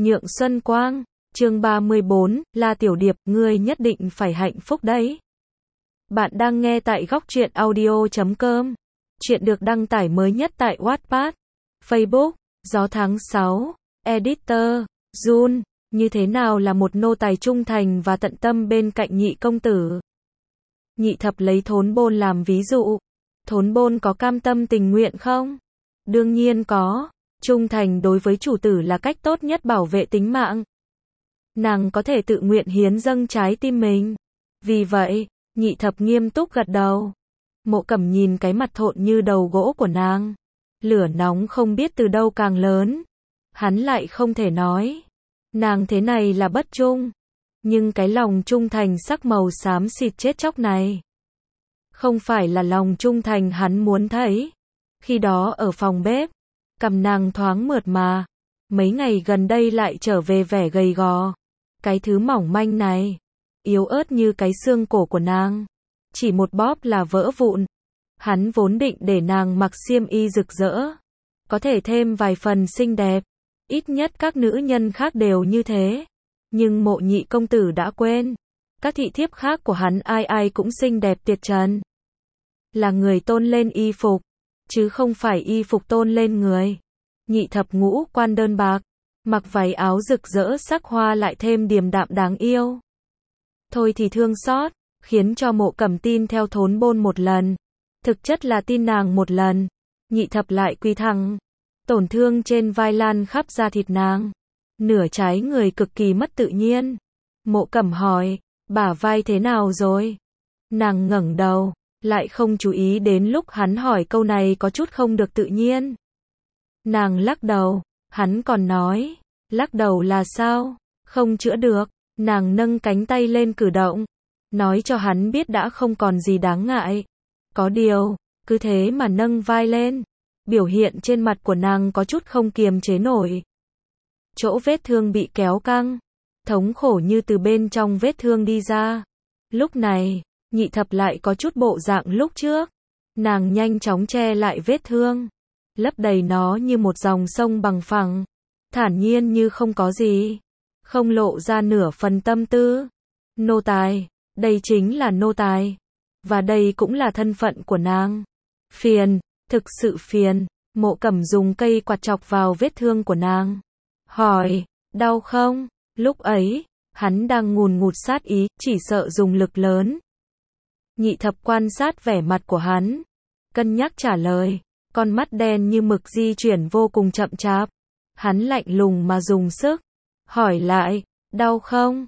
Nhượng Xuân Quang, chương 34, La Tiểu Điệp, ngươi nhất định phải hạnh phúc đấy. Bạn đang nghe tại góc truyện audio.com. Chuyện được đăng tải mới nhất tại Wattpad, Facebook, Gió tháng 6, Editor, Jun. Như thế nào là một nô tài trung thành và tận tâm bên cạnh nhị công tử? Nhị thập lấy Thốn Bôn làm ví dụ. Thốn Bôn có cam tâm tình nguyện không? Đương nhiên có. Trung thành đối với chủ tử là cách tốt nhất bảo vệ tính mạng. Nàng có thể tự nguyện hiến dâng trái tim mình. Vì vậy, nhị thập nghiêm túc gật đầu. Mộ Cẩm nhìn cái mặt thộn như đầu gỗ của nàng. Lửa nóng không biết từ đâu càng lớn. Hắn lại không thể nói. Nàng thế này là bất trung. Nhưng cái lòng trung thành sắc màu xám xịt chết chóc này. Không phải là lòng trung thành hắn muốn thấy. Khi đó ở phòng bếp. Cằm nàng thoáng mượt mà. Mấy ngày gần đây lại trở về vẻ gầy gò. Cái thứ mỏng manh này. Yếu ớt như cái xương cổ của nàng. Chỉ một bóp là vỡ vụn. Hắn vốn định để nàng mặc xiêm y rực rỡ. Có thể thêm vài phần xinh đẹp. Ít nhất các nữ nhân khác đều như thế. Nhưng Mộ nhị công tử đã quên. Các thị thiếp khác của hắn ai ai cũng xinh đẹp tuyệt trần. Là người tôn lên y phục. Chứ không phải y phục tôn lên người. Nhị thập ngũ quan đơn bạc. Mặc váy áo rực rỡ sắc hoa lại thêm điềm đạm đáng yêu. Thôi thì thương xót. Khiến cho Mộ Cẩm tin theo Thốn Bôn một lần. Thực chất là tin nàng một lần. Nhị thập lại quy thẳng. Tổn thương trên vai lan khắp da thịt nàng. Nửa trái người cực kỳ mất tự nhiên. Mộ Cẩm hỏi, bả vai thế nào rồi? Nàng ngẩng đầu, lại không chú ý đến lúc hắn hỏi câu này có chút không được tự nhiên. Nàng lắc đầu, hắn còn nói, lắc đầu là sao? Không chữa được. Nàng nâng cánh tay lên cử động, nói cho hắn biết đã không còn gì đáng ngại. Có điều, cứ thế mà nâng vai lên. Biểu hiện trên mặt của nàng có chút không kiềm chế nổi. Chỗ vết thương bị kéo căng, thống khổ như từ bên trong vết thương đi ra. Lúc này, nhị thập lại có chút bộ dạng lúc trước. Nàng nhanh chóng che lại vết thương, lấp đầy nó như một dòng sông bằng phẳng, thản nhiên như không có gì, không lộ ra nửa phần tâm tư. Nô tài, đây chính là nô tài, và đây cũng là thân phận của nàng. Phiền, thực sự phiền. Mộ Cẩm dùng cây quạt chọc vào vết thương của nàng. Hỏi, đau không? Lúc ấy, hắn đang ngùn ngụt sát ý, chỉ sợ dùng lực lớn. Nhị thập quan sát vẻ mặt của hắn. Cân nhắc trả lời. Con mắt đen như mực di chuyển vô cùng chậm chạp. Hắn lạnh lùng mà dùng sức. Hỏi lại, đau không?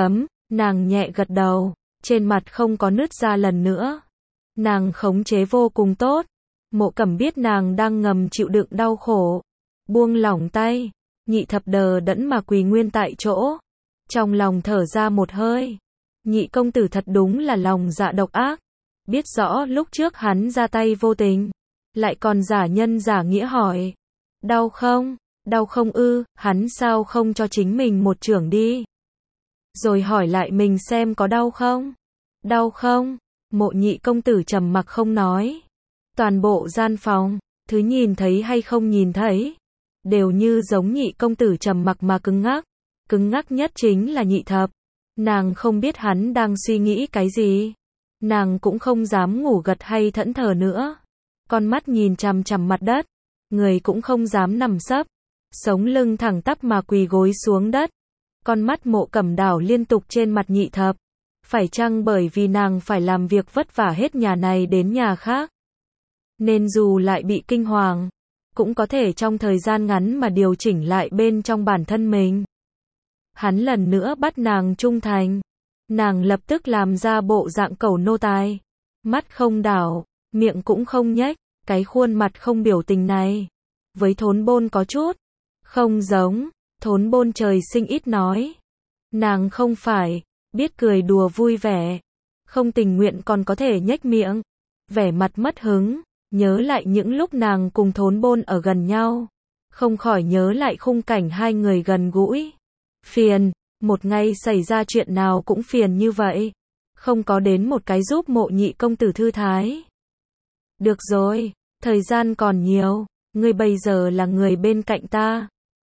Nàng nhẹ gật đầu. Trên mặt không có nứt ra lần nữa. Nàng khống chế vô cùng tốt. Mộ Cẩm biết nàng đang ngầm chịu đựng đau khổ. Buông lỏng tay. Nhị thập đờ đẫn mà quỳ nguyên tại chỗ. Trong lòng thở ra một hơi. Nhị công tử thật đúng là lòng dạ độc ác. Biết rõ lúc trước hắn ra tay vô tình. Lại còn giả nhân giả nghĩa hỏi. Đau không? Đau không ư? Hắn sao không cho chính mình một chưởng đi? Rồi hỏi lại mình xem có đau không? Đau không? Mộ nhị công tử trầm mặc không nói. Toàn bộ gian phòng, thứ nhìn thấy hay không nhìn thấy, đều như giống nhị công tử trầm mặc mà cứng ngắc. Cứng ngắc nhất chính là nhị thập. Nàng không biết hắn đang suy nghĩ cái gì. Nàng cũng không dám ngủ gật hay thẫn thờ nữa. Con mắt nhìn chằm chằm mặt đất. Người cũng không dám nằm sấp. Sống lưng thẳng tắp mà quỳ gối xuống đất. Con mắt Mộ Cẩm đảo liên tục trên mặt nhị thập. Phải chăng bởi vì nàng phải làm việc vất vả hết nhà này đến nhà khác, nên dù lại bị kinh hoàng, cũng có thể trong thời gian ngắn mà điều chỉnh lại bên trong bản thân mình. Hắn lần nữa bắt nàng trung thành. Nàng lập tức làm ra bộ dạng cẩu nô tài. Mắt không đảo, miệng cũng không nhếch. Cái khuôn mặt không biểu tình này, với Thốn Bôn có chút không giống. Thốn Bôn trời sinh ít nói. Nàng không phải, biết cười đùa vui vẻ. Không tình nguyện còn có thể nhếch miệng. Vẻ mặt mất hứng. Nhớ lại những lúc nàng cùng Thốn Bôn ở gần nhau. Không khỏi nhớ lại khung cảnh hai người gần gũi. Phiền, một ngày xảy ra chuyện nào cũng phiền như vậy. Không có đến một cái giúp Mộ nhị công tử thư thái. Được rồi, thời gian còn nhiều. Ngươi bây giờ là người bên cạnh ta.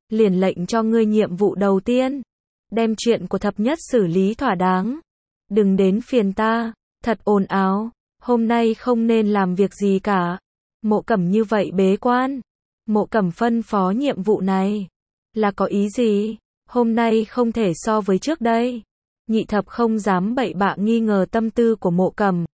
liền lệnh cho ngươi nhiệm vụ đầu tiên. Đem chuyện của thập nhất xử lý thỏa đáng. Đừng đến phiền ta, thật ồn ào, hôm nay không nên làm việc gì cả. Mộ Cẩm như vậy bế quan. Mộ Cẩm phân phó nhiệm vụ này. Là có ý gì? Hôm nay không thể so với trước đây. Nhị thập không dám bậy bạ nghi ngờ tâm tư của Mộ Cẩm.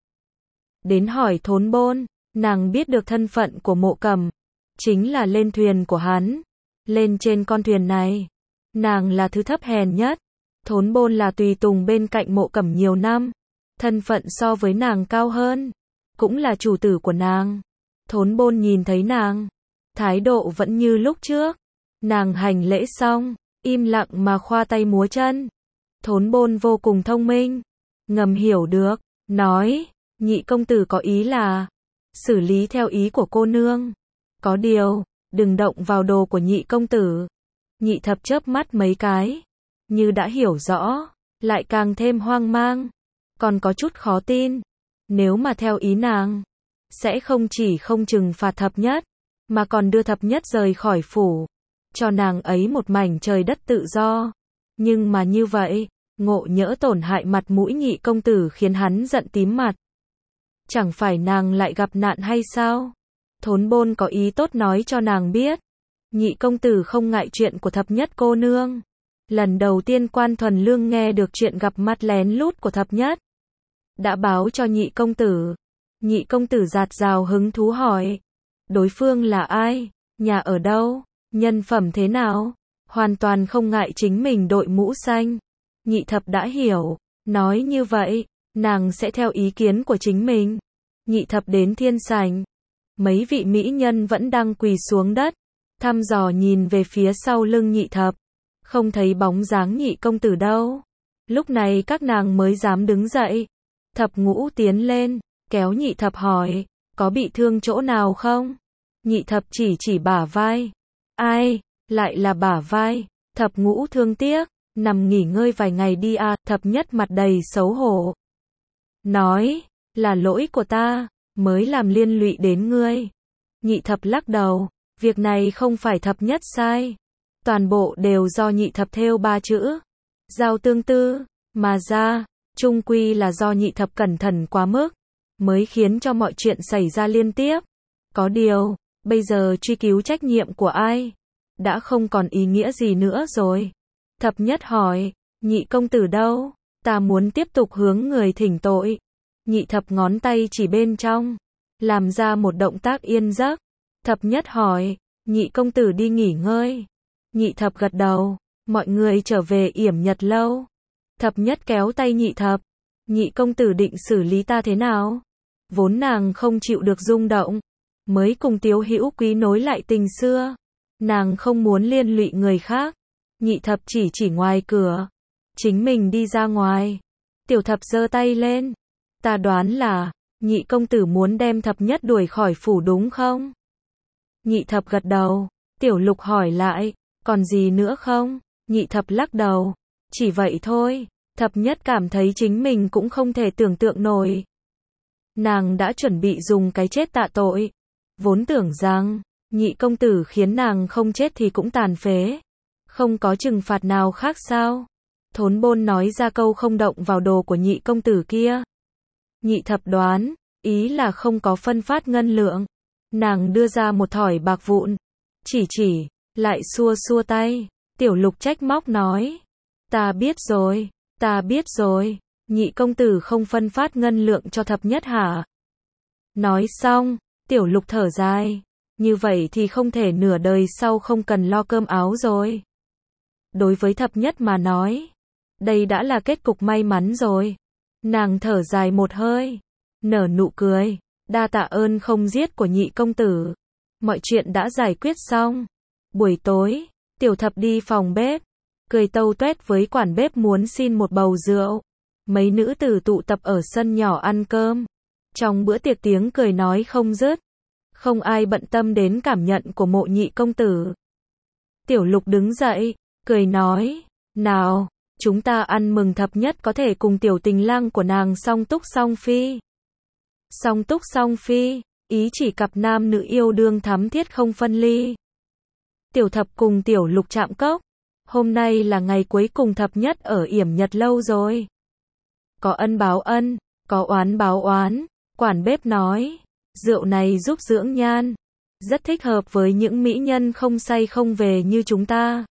Đến hỏi Thốn Bôn, nàng biết được thân phận của Mộ Cẩm. Chính là lên thuyền của hắn. Lên trên con thuyền này, nàng là thứ thấp hèn nhất. Thốn Bôn là tùy tùng bên cạnh Mộ Cẩm nhiều năm. Thân phận so với nàng cao hơn. Cũng là chủ tử của nàng. Thốn Bôn nhìn thấy nàng. Thái độ vẫn như lúc trước. Nàng hành lễ xong, im lặng mà khoa tay múa chân. Thốn Bôn vô cùng thông minh. Ngầm hiểu được, nói, nhị công tử có ý là xử lý theo ý của cô nương. Có điều, đừng động vào đồ của nhị công tử. Nhị thập chớp mắt mấy cái. Như đã hiểu rõ, lại càng thêm hoang mang. Còn có chút khó tin. Nếu mà theo ý nàng, sẽ không chỉ không trừng phạt thập nhất, mà còn đưa thập nhất rời khỏi phủ. Cho nàng ấy một mảnh trời đất tự do. Nhưng mà như vậy, ngộ nhỡ tổn hại mặt mũi nhị công tử khiến hắn giận tím mặt. Chẳng phải nàng lại gặp nạn hay sao? Thốn Bôn có ý tốt nói cho nàng biết. Nhị công tử không ngại chuyện của thập nhất cô nương. Lần đầu tiên Quan Thuần Lương nghe được chuyện gặp mặt lén lút của thập nhất. Đã báo cho nhị công tử. Nhị công tử dạt dào hứng thú hỏi. Đối phương là ai? Nhà ở đâu? Nhân phẩm thế nào? Hoàn toàn không ngại chính mình đội mũ xanh. Nhị thập đã hiểu. Nói như vậy, nàng sẽ theo ý kiến của chính mình. Nhị thập đến thiên sảnh. Mấy vị mỹ nhân vẫn đang quỳ xuống đất. Thăm dò nhìn về phía sau lưng nhị thập. Không thấy bóng dáng nhị công tử đâu. Lúc này các nàng mới dám đứng dậy. Thập ngũ tiến lên, kéo nhị thập hỏi, có bị thương chỗ nào không? Nhị thập chỉ bả vai. Ai, lại là bả vai. Thập ngũ thương tiếc, nằm nghỉ ngơi vài ngày đi à. Thập nhất mặt đầy xấu hổ. Nói, là lỗi của ta, mới làm liên lụy đến ngươi. Nhị thập lắc đầu, việc này không phải thập nhất sai. Toàn bộ đều do nhị thập thêu ba chữ. Giao tương tư, mà ra, chung quy là do nhị thập cẩn thận quá mức. Mới khiến cho mọi chuyện xảy ra liên tiếp. Có điều, bây giờ truy cứu trách nhiệm của ai? Đã không còn ý nghĩa gì nữa rồi. Thập nhất hỏi, nhị công tử đâu? Ta muốn tiếp tục hướng người thỉnh tội. Nhị thập ngón tay chỉ bên trong. Làm ra một động tác yên giấc. Thập nhất hỏi, nhị công tử đi nghỉ ngơi. Nhị thập gật đầu, mọi người trở về yểm nhật lâu. Thập nhất kéo tay nhị thập. Nhị công tử định xử lý ta thế nào? Vốn nàng không chịu được rung động. Mới cùng Tiếu Hữu Quý nối lại tình xưa. Nàng không muốn liên lụy người khác. Nhị thập chỉ ngoài cửa. Chính mình đi ra ngoài. Tiểu thập giơ tay lên. Ta đoán là, nhị công tử muốn đem thập nhất đuổi khỏi phủ đúng không? Nhị thập gật đầu. Tiểu lục hỏi lại, còn gì nữa không? Nhị thập lắc đầu. Chỉ vậy thôi. Thập nhất cảm thấy chính mình cũng không thể tưởng tượng nổi. Nàng đã chuẩn bị dùng cái chết tạ tội. Vốn tưởng rằng, nhị công tử khiến nàng không chết thì cũng tàn phế. Không có trừng phạt nào khác sao? Thốn Bôn nói ra câu không động vào đồ của nhị công tử kia. Nhị thập đoán, ý là không có phân phát ngân lượng. Nàng đưa ra một thỏi bạc vụn. Chỉ, lại xua tay. Tiểu lục trách móc nói. Ta biết rồi. Nhị công tử không phân phát ngân lượng cho thập nhất hả? Nói xong, tiểu lục thở dài. Như vậy thì không thể nửa đời sau không cần lo cơm áo rồi. Đối với thập nhất mà nói, đây đã là kết cục may mắn rồi. Nàng thở dài một hơi, nở nụ cười, đa tạ ơn không giết của nhị công tử. Mọi chuyện đã giải quyết xong. Buổi tối, tiểu thập đi phòng bếp, cười tâu tuét với quản bếp muốn xin một bầu rượu. Mấy nữ tử tụ tập ở sân nhỏ ăn cơm. Trong bữa tiệc tiếng cười nói không dứt. Không ai bận tâm đến cảm nhận của Mộ nhị công tử. Tiểu lục đứng dậy, cười nói, nào, chúng ta ăn mừng thập nhất có thể cùng tiểu tình lang của nàng song túc song phi. Song túc song phi, ý chỉ cặp nam nữ yêu đương thắm thiết không phân ly. Tiểu thập cùng tiểu lục chạm cốc. Hôm nay là ngày cuối cùng thập nhất ở yểm nhật lâu rồi. Có ân báo ân, có oán báo oán, quản bếp nói. Rượu này giúp dưỡng nhan. Rất thích hợp với những mỹ nhân không say không về như chúng ta.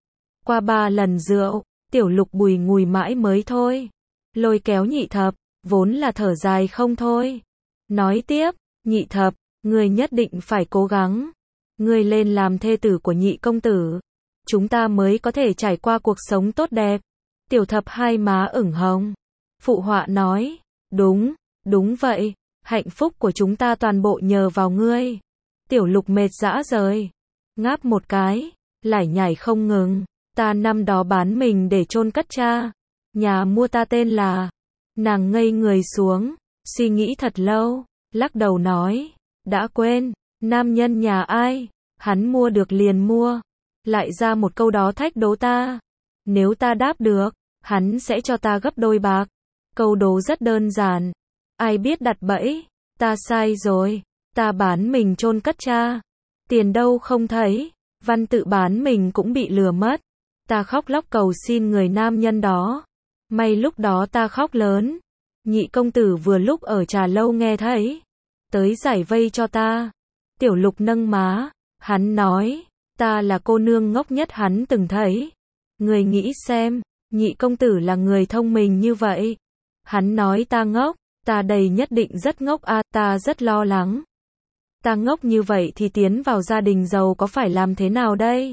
Qua 3 lần rượu, tiểu lục bùi ngùi mãi mới thôi. Lôi kéo nhị thập, vốn là thở dài không thôi. Nói tiếp, nhị thập, ngươi nhất định phải cố gắng. Ngươi lên làm thê tử của nhị công tử. Chúng ta mới có thể trải qua cuộc sống tốt đẹp. Tiểu thập hai má ửng hồng. Phụ họa nói, đúng, đúng vậy. Hạnh phúc của chúng ta toàn bộ nhờ vào ngươi. Tiểu lục mệt rã rời. Ngáp một cái, lải nhải không ngừng. Ta năm đó bán mình để chôn cất cha. Nhà mua ta tên là. Nàng ngây người xuống, suy nghĩ thật lâu, lắc đầu nói, đã quên, nam nhân nhà ai, hắn mua được liền mua. Lại ra một câu đó thách đố ta. Nếu ta đáp được, hắn sẽ cho ta gấp đôi bạc. Câu đố rất đơn giản. Ai biết đặt bẫy, ta sai rồi, ta bán mình chôn cất cha. Tiền đâu không thấy, văn tự bán mình cũng bị lừa mất. Ta khóc lóc cầu xin người nam nhân đó. May lúc đó ta khóc lớn. Nhị công tử vừa lúc ở trà lâu nghe thấy. Tới giải vây cho ta. Tiểu lục nâng má. Hắn nói, ta là cô nương ngốc nhất hắn từng thấy. Người nghĩ xem, nhị công tử là người thông minh như vậy. Hắn nói ta ngốc, ta đây nhất định rất ngốc à, ta rất lo lắng. Ta ngốc như vậy thì tiến vào gia đình giàu có phải làm thế nào đây?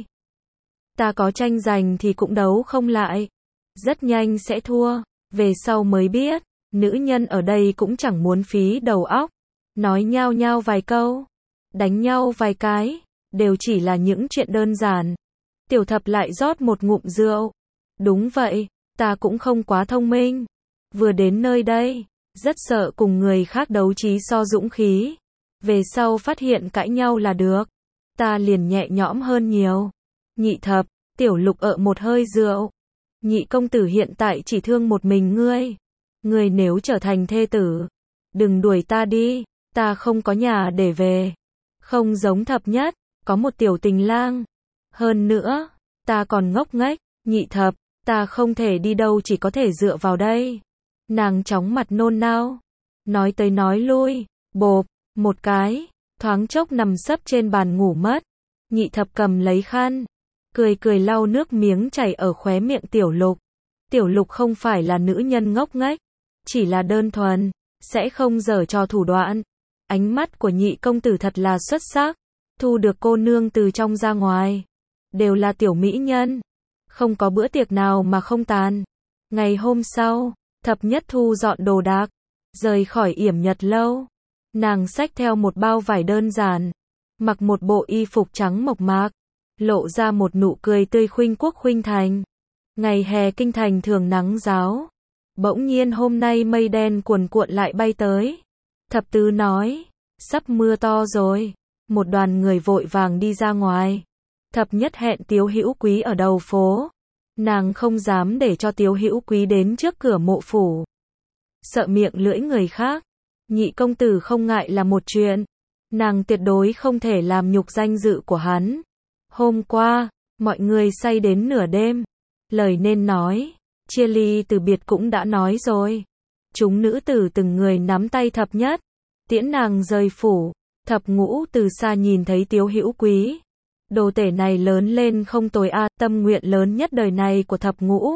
Ta có tranh giành thì cũng đấu không lại. Rất nhanh sẽ thua. Về sau mới biết, nữ nhân ở đây cũng chẳng muốn phí đầu óc. Nói nhao nhao vài câu, đánh nhau vài cái, đều chỉ là những chuyện đơn giản. Tiểu thập lại rót một ngụm rượu. Đúng vậy, ta cũng không quá thông minh. Vừa đến nơi đây, rất sợ cùng người khác đấu trí so dũng khí. Về sau phát hiện cãi nhau là được. Ta liền nhẹ nhõm hơn nhiều. Nhị thập, tiểu lục một hơi rượu. Nhị công tử hiện tại chỉ thương một mình ngươi. Ngươi nếu trở thành thê tử, đừng đuổi ta đi, ta không có nhà để về. Không giống thập nhất, có một tiểu tình lang. Hơn nữa, ta còn ngốc nghếch, nhị thập, ta không thể đi đâu chỉ có thể dựa vào đây. Nàng chóng mặt nôn nao. Nói tới nói lui, bộp, một cái, thoáng chốc nằm sấp trên bàn ngủ mất. Nhị thập cầm lấy khăn, cười cười lau nước miếng chảy ở khóe miệng tiểu lục. Tiểu lục không phải là nữ nhân ngốc nghếch, chỉ là đơn thuần, sẽ không giở trò thủ đoạn. Ánh mắt của nhị công tử thật là xuất sắc, thu được cô nương từ trong ra ngoài. Đều là tiểu mỹ nhân, không có bữa tiệc nào mà không tàn. Ngày hôm sau, thập nhất thu dọn đồ đạc, rời khỏi yểm nhật lâu. Nàng xách theo một bao vải đơn giản, mặc một bộ y phục trắng mộc mạc, lộ ra một nụ cười tươi khuynh quốc khuynh thành. Ngày hè kinh thành thường nắng ráo. Bỗng nhiên hôm nay mây đen cuồn cuộn lại bay tới. Thập tứ nói, sắp mưa to rồi. Một đoàn người vội vàng đi ra ngoài. Thập nhất hẹn Tiếu Hữu Quý ở đầu phố. Nàng không dám để cho Tiếu Hữu Quý đến trước cửa mộ phủ. Sợ miệng lưỡi người khác. Nhị công tử không ngại là một chuyện. Nàng tuyệt đối không thể làm nhục danh dự của hắn. Hôm qua, mọi người say đến nửa đêm. Lời nên nói, chia ly từ biệt cũng đã nói rồi. Chúng nữ tử từng người nắm tay thập nhất, tiễn nàng rời phủ. Thập ngũ từ xa nhìn thấy Tiếu Hữu Quý. Đồ tể này lớn lên không tồi a, tâm nguyện lớn nhất đời này của thập ngũ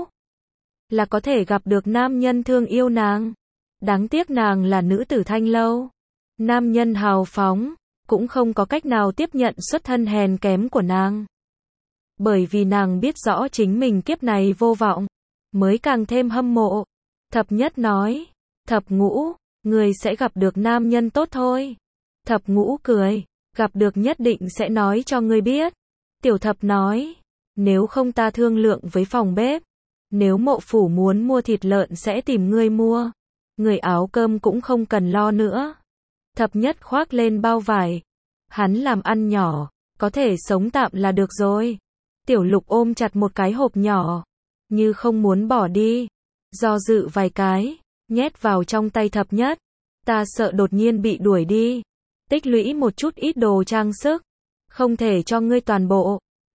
là có thể gặp được nam nhân thương yêu nàng. Đáng tiếc nàng là nữ tử thanh lâu. Nam nhân hào phóng, cũng không có cách nào tiếp nhận xuất thân hèn kém của nàng. Bởi vì nàng biết rõ chính mình kiếp này vô vọng, mới càng thêm hâm mộ. Thập nhất nói, thập ngũ, người sẽ gặp được nam nhân tốt thôi. Thập ngũ cười, gặp được nhất định sẽ nói cho ngươi biết. Tiểu thập nói, nếu không ta thương lượng với phòng bếp. Nếu mộ phủ muốn mua thịt lợn sẽ tìm ngươi mua. Người áo cơm cũng không cần lo nữa. Thập nhất khoác lên bao vải. Hắn làm ăn nhỏ, có thể sống tạm là được rồi. Tiểu lục ôm chặt một cái hộp nhỏ, như không muốn bỏ đi. Do dự vài cái, nhét vào trong tay thập nhất. Ta sợ đột nhiên bị đuổi đi. Tích lũy một chút ít đồ trang sức. Không thể cho ngươi toàn bộ.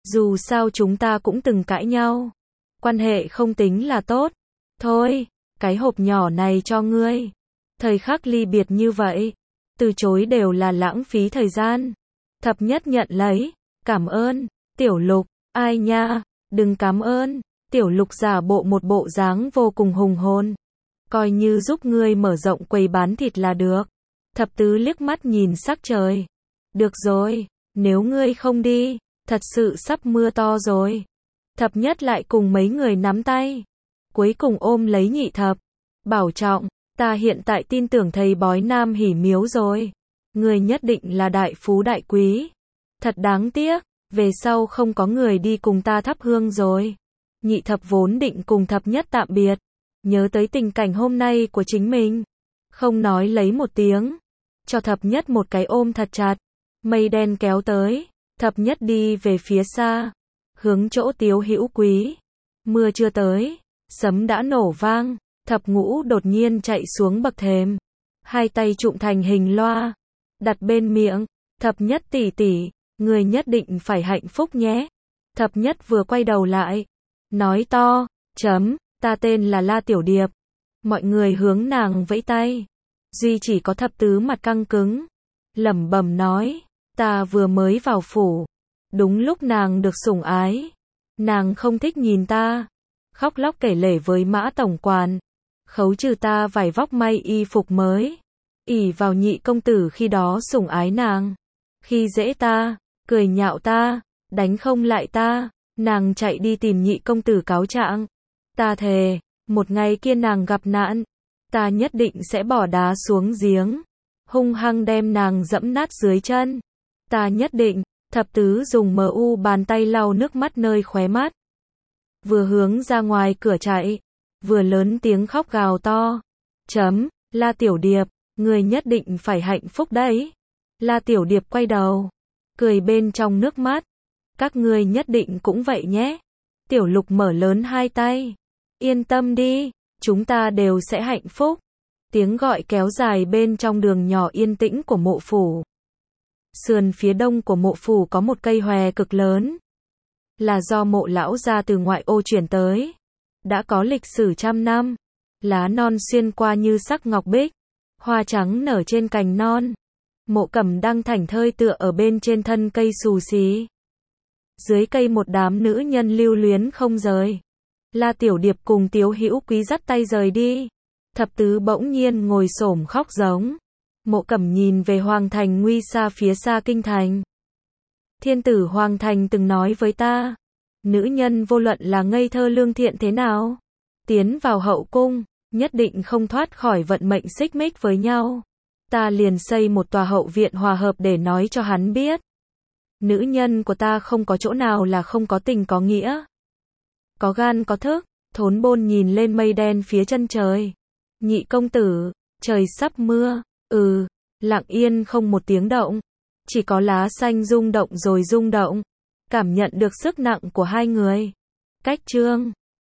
Dù sao chúng ta cũng từng cãi nhau. Quan hệ không tính là tốt. Thôi, cái hộp nhỏ này cho ngươi. Thời khắc ly biệt như vậy, từ chối đều là lãng phí thời gian. Thập nhất nhận lấy. Cảm ơn, Tiểu Lục. Ai nha, đừng cảm ơn. Tiểu Lục giả bộ một bộ dáng vô cùng hùng hồn. Coi như giúp ngươi mở rộng quầy bán thịt là được. Thập tứ liếc mắt nhìn sắc trời. Được rồi, nếu ngươi không đi, thật sự sắp mưa to rồi. Thập nhất lại cùng mấy người nắm tay. Cuối cùng ôm lấy nhị thập. Bảo trọng, ta hiện tại tin tưởng thầy bói Nam Hỉ Miếu rồi. Ngươi nhất định là đại phú đại quý. Thật đáng tiếc, về sau không có người đi cùng ta thắp hương rồi. Nhị thập vốn định cùng thập nhất tạm biệt. Nhớ tới tình cảnh hôm nay của chính mình. Không nói lấy một tiếng. Cho thập nhất một cái ôm thật chặt. Mây đen kéo tới. Thập nhất đi về phía xa. Hướng chỗ Tiếu Hữu Quý. Mưa chưa tới. Sấm đã nổ vang. Thập ngũ đột nhiên chạy xuống bậc thềm. Hai tay trụm thành hình loa. Đặt bên miệng. Thập nhất tỷ tỷ. Người nhất định phải hạnh phúc nhé. Thập nhất vừa quay đầu lại. Nói to. Ta tên là La Tiểu Điệp. Mọi người hướng nàng vẫy tay. Duy chỉ có thập tứ mặt căng cứng. Lẩm bẩm nói. Ta vừa mới vào phủ. Đúng lúc nàng được sủng ái. Nàng không thích nhìn ta. Khóc lóc kể lể với Mã tổng quản. Khấu trừ ta vải vóc may y phục mới. Ỷ vào nhị công tử khi đó sủng ái nàng. Khi dễ ta, cười nhạo ta, đánh không lại ta. Nàng chạy đi tìm nhị công tử cáo trạng. Ta thề, một ngày kia nàng gặp nạn, ta nhất định sẽ bỏ đá xuống giếng, hung hăng đem nàng dẫm nát dưới chân. Ta nhất định. Thập tứ dùng mu bàn tay lau nước mắt nơi khóe mắt. Vừa hướng ra ngoài cửa chạy, vừa lớn tiếng khóc gào to. La Tiểu Điệp, người nhất định phải hạnh phúc đấy. La Tiểu Điệp quay đầu, cười bên trong nước mắt. Các ngươi nhất định cũng vậy nhé. Tiểu Lục mở lớn hai tay. Yên tâm đi, chúng ta đều sẽ hạnh phúc. Tiếng gọi kéo dài bên trong đường nhỏ yên tĩnh của mộ phủ. Sườn phía đông của mộ phủ có một cây hòe cực lớn. Là do mộ lão gia từ ngoại ô chuyển tới. Đã có lịch sử trăm năm. Lá non xuyên qua như sắc ngọc bích. Hoa trắng nở trên cành non. Mộ Cẩm đang thảnh thơi tựa ở bên trên thân cây xù xí. Dưới cây một đám nữ nhân lưu luyến không rời. La Tiểu Điệp cùng Tiếu Hữu Quý dắt tay rời đi. Thập tứ bỗng nhiên ngồi xổm khóc giống. Mộ Cẩm nhìn về Hoàng thành nguy xa phía xa kinh thành. Thiên tử Hoàng thành từng nói với ta. Nữ nhân vô luận là ngây thơ lương thiện thế nào. Tiến vào hậu cung, nhất định không thoát khỏi vận mệnh xích mích với nhau. Ta liền xây một tòa hậu viện hòa hợp để nói cho hắn biết. Nữ nhân của ta không có chỗ nào là không có tình có nghĩa. Có gan có thức. Thốn Bôn nhìn lên mây đen phía chân trời. Nhị công tử, trời sắp mưa. Lặng yên không một tiếng động. Chỉ có lá xanh rung động rồi rung động. Cảm nhận được sức nặng của hai người. Cách chương